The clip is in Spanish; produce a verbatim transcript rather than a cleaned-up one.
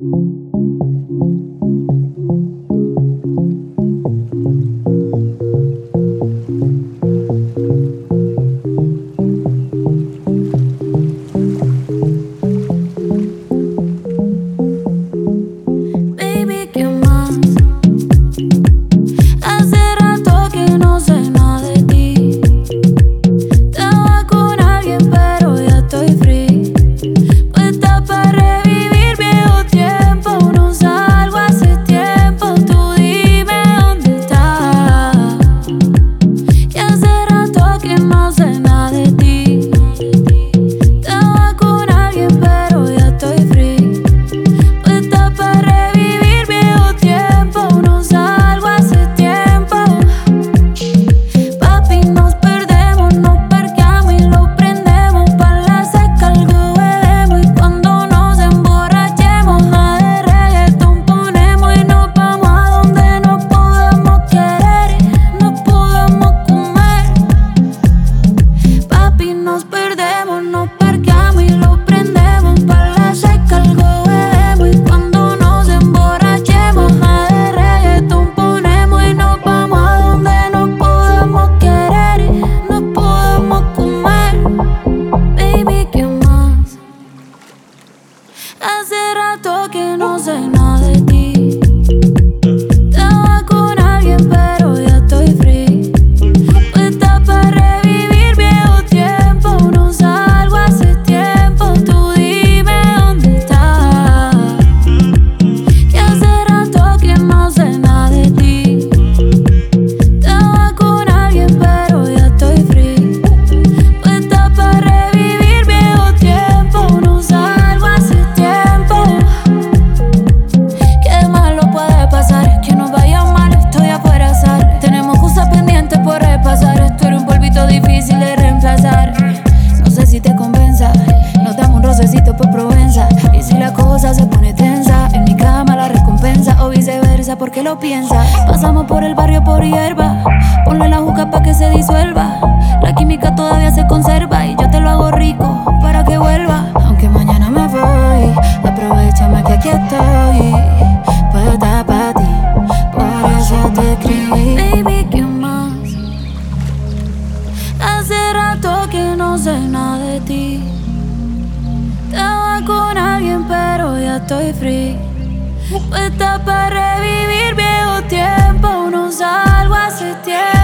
Hace rato que no sé nada de ti. Estaba con alguien pero ya estoy free. Puesta para revivir viejo tiempo. No salgo hace tiempo. Tú dime dónde estás. Que hace rato que no sé nada de ti. Estaba con alguien pero ya estoy free. Puesta para revivir viejo tiempo. No salgo hace tiempo. Qué malo puede pasar, que nos vaya mal, estoy afuera azar. Tenemos cosas pendientes por repasar. Esto era un polvito difícil de reemplazar. No sé si te convenza, nos damos un rocecito por Provenza. Y si la cosa se pone tensa, en mi cama la recompensa o viceversa, ¿por qué lo piensas? Pasamos por el barrio por hierba, ponle la juca pa' que se disuelva. La química todavía se conserva y yo te lo hago rico para que vuelva. Aunque mañana me voy, aprovechame que aquí estoy, puesta pa' ti, por eso te escribí. Baby, ¿qué más? Hace rato que no sé nada de ti. Estaba con alguien pero ya estoy free. Puesta para revivir viejo tiempo. No salgo hace tiempo.